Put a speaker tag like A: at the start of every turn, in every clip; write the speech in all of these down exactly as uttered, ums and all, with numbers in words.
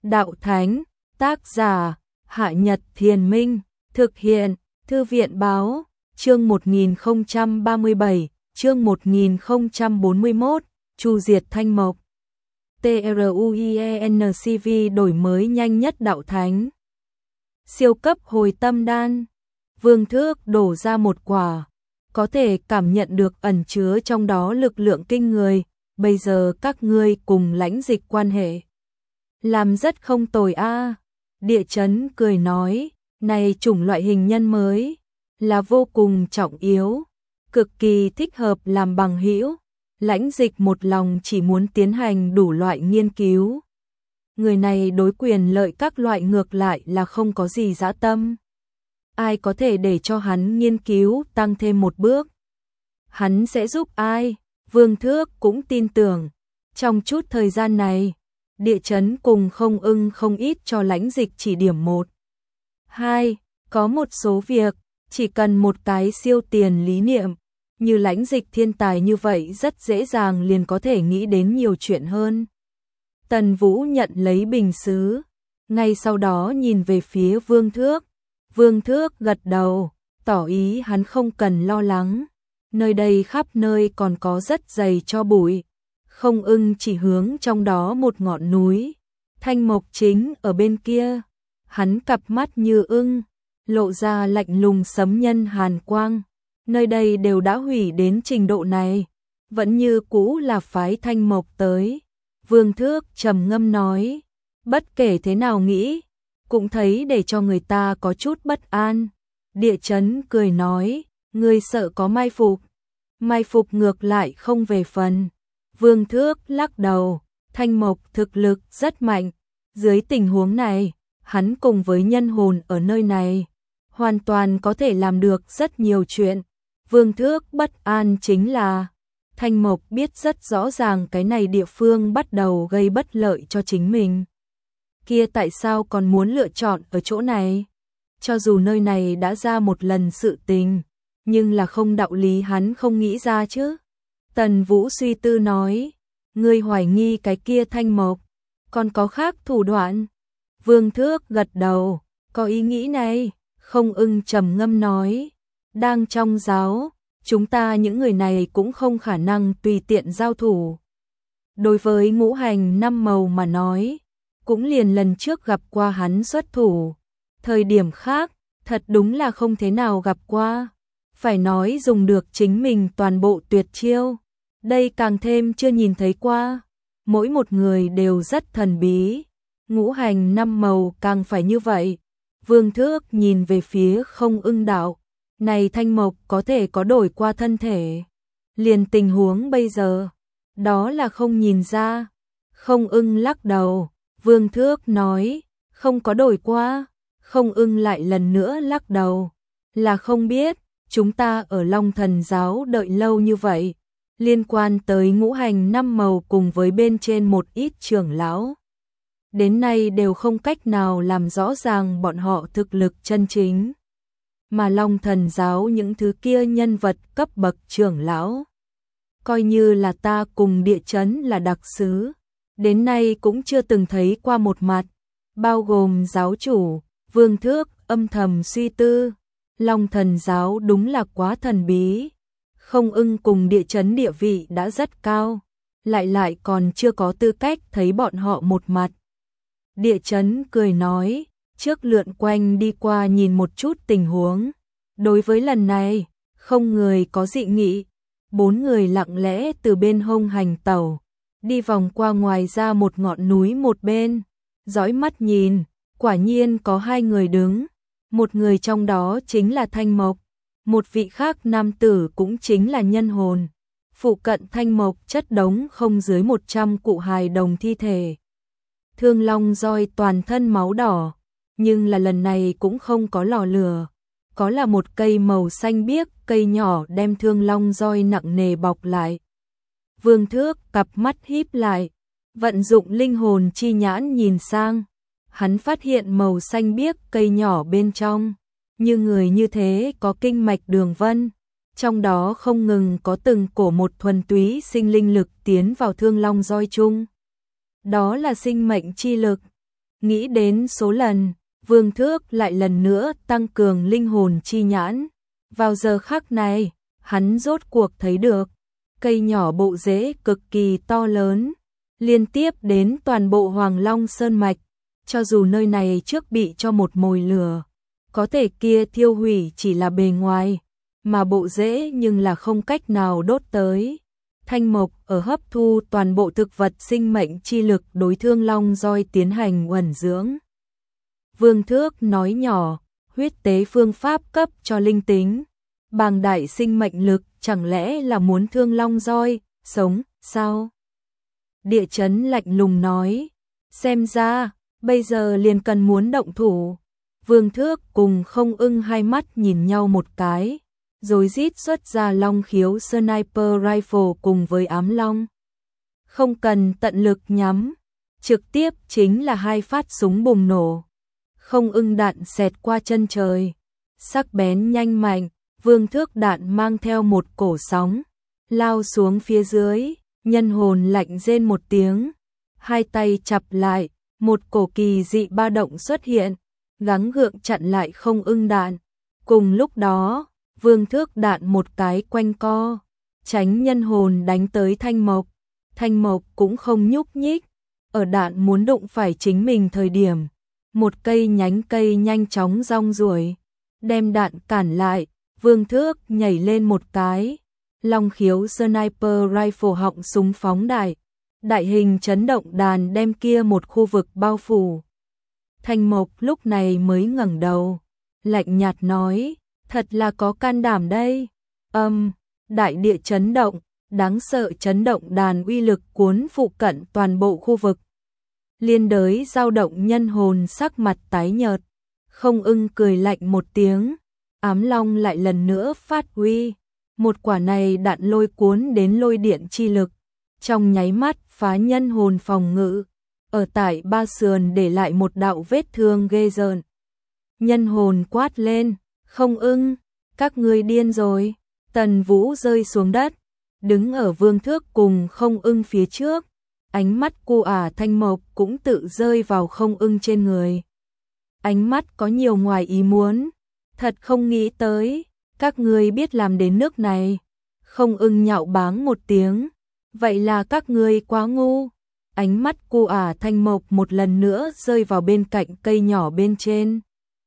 A: Đạo Thánh, tác giả, Hạ Nhật Thiền Minh, thực hiện, Thư viện Báo, chương một nghìn không trăm ba mươi bảy, chương một nghìn không trăm bốn mươi mốt, Chu diệt Thanh Mộc. TRUIENCV đổi mới nhanh nhất Đạo Thánh. Siêu cấp hồi tâm đan. Vương Thước đổ ra một quả, có thể cảm nhận được ẩn chứa trong đó lực lượng kinh người. Bây giờ các ngươi cùng Lãnh Dịch quan hệ làm rất không tồi a. Địa Chấn cười nói, này chủng loại hình nhân mới là vô cùng trọng yếu, cực kỳ thích hợp làm bằng hữu. Lãnh Dịch một lòng chỉ muốn tiến hành đủ loại nghiên cứu. Người này đối quyền lợi các loại ngược lại là không có gì dã tâm. Ai có thể để cho hắn nghiên cứu tăng thêm một bước, hắn sẽ giúp ai. Vương Thước cũng tin tưởng. Trong chút thời gian này, Địa Chấn cùng Không Ưng không ít cho Lãnh Dịch chỉ điểm một. Hai, có một số việc, chỉ cần một cái siêu tiền lý niệm, như Lãnh Dịch thiên tài như vậy rất dễ dàng liền có thể nghĩ đến nhiều chuyện hơn. Tần Vũ nhận lấy bình sứ, ngay sau đó nhìn về phía Vương Thước. Vương Thước gật đầu, tỏ ý hắn không cần lo lắng. Nơi đây khắp nơi còn có rất dày cho bụi. Không Ưng chỉ hướng trong đó một ngọn núi. Thanh Mộc chính ở bên kia. Hắn cặp mắt như ưng, lộ ra lạnh lùng sấm nhân hàn quang. Nơi đây đều đã hủy đến trình độ này, vẫn như cũ là phái Thanh Mộc tới. Vương Thước trầm ngâm nói, bất kể thế nào nghĩ, cũng thấy để cho người ta có chút bất an. Địa Chấn cười nói, ngươi sợ có mai phục. Mai phục ngược lại không về phần. Vương Thước lắc đầu, Thanh Mộc thực lực rất mạnh. Dưới tình huống này, hắn cùng với nhân hồn ở nơi này, hoàn toàn có thể làm được rất nhiều chuyện. Vương Thước bất an chính là, Thanh Mộc biết rất rõ ràng cái này địa phương bắt đầu gây bất lợi cho chính mình. Kia tại sao còn muốn lựa chọn ở chỗ này? Cho dù nơi này đã ra một lần sự tình, nhưng là không đạo lý hắn không nghĩ ra chứ. Tần Vũ suy tư nói, ngươi hoài nghi cái kia Thanh Mộc, còn có khác thủ đoạn. Vương Thước gật đầu, có ý nghĩ này. Không Ưng trầm ngâm nói, đang trong giáo, chúng ta những người này cũng không khả năng tùy tiện giao thủ. Đối với Ngũ Hành năm màu mà nói, cũng liền lần trước gặp qua hắn xuất thủ. Thời điểm khác, thật đúng là không thế nào gặp qua. Phải nói dùng được chính mình toàn bộ tuyệt chiêu, đây càng thêm chưa nhìn thấy qua. Mỗi một người đều rất thần bí. Ngũ hành năm màu càng phải như vậy. Vương Thước nhìn về phía Không Ưng đạo, này Thanh Mộc có thể có đổi qua thân thể. Liền tình huống bây giờ, đó là không nhìn ra. Không Ưng lắc đầu. Vương Thước nói, không có đổi qua. Không Ưng lại lần nữa lắc đầu, là không biết. Chúng ta ở Long Thần giáo đợi lâu như vậy, liên quan tới ngũ hành năm màu cùng với bên trên một ít trưởng lão, đến nay đều không cách nào làm rõ ràng bọn họ thực lực chân chính. Mà Long Thần giáo những thứ kia nhân vật cấp bậc trưởng lão, coi như là ta cùng Địa Chấn là đặc sứ, đến nay cũng chưa từng thấy qua một mặt, bao gồm giáo chủ. Vương Thước âm thầm suy tư, Long Thần giáo đúng là quá thần bí. Không Ưng cùng Địa Chấn địa vị đã rất cao, lại lại còn chưa có tư cách thấy bọn họ một mặt. Địa Chấn cười nói, trước lượn quanh đi qua nhìn một chút tình huống. Đối với lần này, không người có dị nghị. Bốn người lặng lẽ từ bên hông hành tẩu, đi vòng qua ngoài ra một ngọn núi một bên, dõi mắt nhìn, quả nhiên có hai người đứng. Một người trong đó chính là Thanh Mộc, một vị khác nam tử cũng chính là nhân hồn. Phụ cận Thanh Mộc chất đống không dưới một trăm cụ hài đồng thi thể. Thương long roi toàn thân máu đỏ, nhưng là lần này cũng không có lò lửa. Có là một cây màu xanh biếc, cây nhỏ đem thương long roi nặng nề bọc lại. Vương Thước cặp mắt híp lại, vận dụng linh hồn chi nhãn nhìn sang. Hắn phát hiện màu xanh biếc cây nhỏ bên trong, như người như thế có kinh mạch đường vân, trong đó không ngừng có từng cổ một thuần túy sinh linh lực tiến vào thương long roi chung. Đó là sinh mệnh chi lực. Nghĩ đến số lần, Vương Thước lại lần nữa tăng cường linh hồn chi nhãn. Vào giờ khắc này, hắn rốt cuộc thấy được, cây nhỏ bộ rễ cực kỳ to lớn, liên tiếp đến toàn bộ Hoàng Long Sơn Mạch, cho dù nơi này trước bị cho một mồi lửa, có thể kia thiêu hủy chỉ là bề ngoài, mà bộ rễ nhưng là không cách nào đốt tới. Thanh mộc ở hấp thu toàn bộ thực vật sinh mệnh chi lực đối thương long roi tiến hành uẩn dưỡng. Vương Thước nói nhỏ, huyết tế phương pháp cấp cho linh tính, bàng đại sinh mệnh lực chẳng lẽ là muốn thương long roi, sống, sao? Địa chấn lạnh lùng nói, xem ra, bây giờ liền cần muốn động thủ. Vương Thước cùng Không Ưng hai mắt nhìn nhau một cái, rồi rít xuất ra long khiếu sniper rifle cùng với ám long. Không cần tận lực nhắm, trực tiếp chính là hai phát súng bùng nổ. Không Ưng đạn xẹt qua chân trời, sắc bén nhanh mạnh, Vương Thước đạn mang theo một cổ sóng, lao xuống phía dưới, nhân hồn lạnh rên một tiếng, hai tay chặp lại, một cổ kỳ dị ba động xuất hiện, gắng gượng chặn lại Không Ưng đạn. Cùng lúc đó, Vương Thước đạn một cái quanh co, tránh nhân hồn đánh tới Thanh Mộc. Thanh Mộc cũng không nhúc nhích, ở đạn muốn đụng phải chính mình thời điểm, một cây nhánh cây nhanh chóng rong ruổi, đem đạn cản lại. Vương Thước nhảy lên một cái, long khiếu sniper rifle họng súng phóng đại, đại hình chấn động đàn đem kia một khu vực bao phủ. Thanh Mộc lúc này mới ngẩng đầu, lạnh nhạt nói, thật là có can đảm đây. Âm, đại địa chấn động, đáng sợ chấn động đàn uy lực cuốn phụ cận toàn bộ khu vực. Liên đới dao động nhân hồn sắc mặt tái nhợt, Không Ưng cười lạnh một tiếng, ám long lại lần nữa phát uy, một quả này đạn lôi cuốn đến lôi điện chi lực, trong nháy mắt phá nhân hồn phòng ngự, ở tại ba sườn để lại một đạo vết thương ghê rợn. Nhân hồn quát lên, Không Ưng, các ngươi điên rồi. Tần Vũ rơi xuống đất, đứng ở Vương Thước cùng Không Ưng phía trước, ánh mắt cô ả Thanh Mộc cũng tự rơi vào Không Ưng trên người. Ánh mắt có nhiều ngoài ý muốn, thật không nghĩ tới, các ngươi biết làm đến nước này. Không Ưng nhạo báng một tiếng, vậy là các ngươi quá ngu. Ánh mắt cô ả Thanh Mộc một lần nữa rơi vào bên cạnh cây nhỏ bên trên.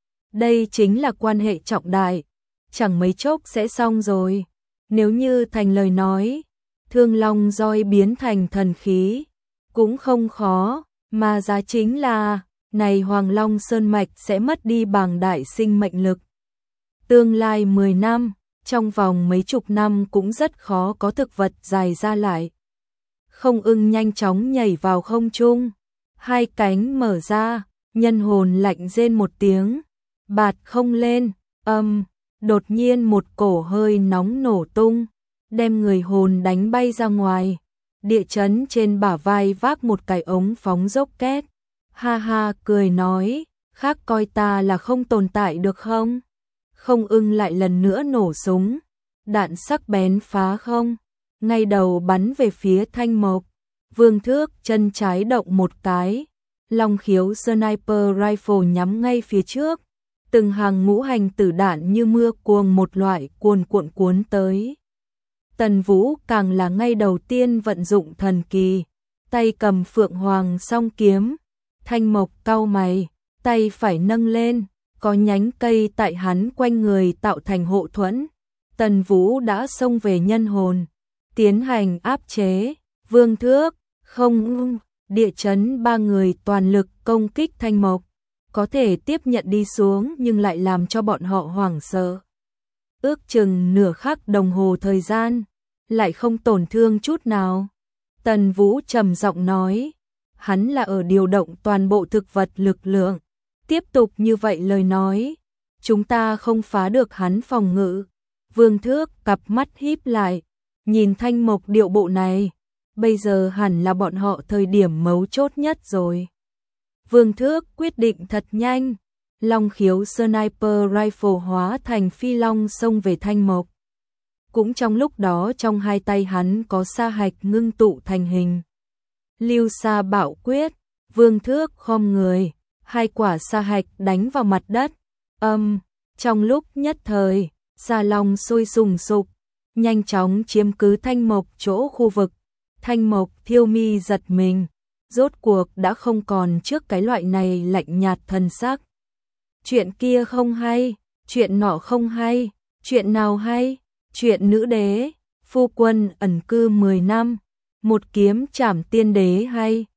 A: Đây chính là quan hệ trọng đại, chẳng mấy chốc sẽ xong rồi. Nếu như thành lời nói, thương long roi biến thành thần khí, cũng không khó, mà giá chính là, này Hoàng Long Sơn Mạch sẽ mất đi bàng đại sinh mệnh lực. Tương lai mười năm, trong vòng mấy chục năm cũng rất khó có thực vật dài ra lại. Không Ưng nhanh chóng nhảy vào không trung, hai cánh mở ra, nhân hồn lạnh rên một tiếng, bạt không lên, âm, đột nhiên một cổ hơi nóng nổ tung, đem người hồn đánh bay ra ngoài. Địa chấn trên bả vai vác một cái ống phóng dốc két, ha ha cười nói, khác coi ta là không tồn tại được không? Không Ưng lại lần nữa nổ súng, đạn sắc bén phá không, ngay đầu bắn về phía Thanh Mộc. Vương Thước chân trái động một cái, long khiếu sniper rifle nhắm ngay phía trước, từng hàng ngũ hành tử đạn như mưa cuồng một loại cuồn cuộn cuốn tới. Tần Vũ càng là ngay đầu tiên vận dụng thần kỳ, tay cầm phượng hoàng song kiếm. Thanh Mộc cau mày, tay phải nâng lên, có nhánh cây tại hắn quanh người tạo thành hộ thuẫn. Tần Vũ đã xông về nhân hồn, tiến hành áp chế. Vương Thước, Không, địa chấn ba người toàn lực công kích Thanh Mộc, có thể tiếp nhận đi xuống nhưng lại làm cho bọn họ hoảng sợ. Ước chừng nửa khắc đồng hồ thời gian, lại không tổn thương chút nào. Tần Vũ trầm giọng nói, hắn là ở điều động toàn bộ thực vật lực lượng. Tiếp tục như vậy lời nói, chúng ta không phá được hắn phòng ngự. Vương Thước cặp mắt híp lại, nhìn Thanh Mộc điệu bộ này, bây giờ hẳn là bọn họ thời điểm mấu chốt nhất rồi. Vương Thước quyết định thật nhanh, long khiếu sniper rifle hóa thành phi long xông về Thanh Mộc. Cũng trong lúc đó trong hai tay hắn có sa hạch ngưng tụ thành hình. Lưu Sa Bảo Quyết, Vương Thước khom người, hai quả sa hạch đánh vào mặt đất. Âm, trong lúc nhất thời, Sa Long sôi sùng sục, nhanh chóng chiếm cứ Thanh Mộc chỗ khu vực. Thanh Mộc Thiêu Mi giật mình, rốt cuộc đã không còn trước cái loại này lạnh nhạt thần sắc. Chuyện kia không hay, chuyện nọ không hay, chuyện nào hay? Chuyện nữ đế, phu quân ẩn cư mười năm, một kiếm trảm tiên đế hay?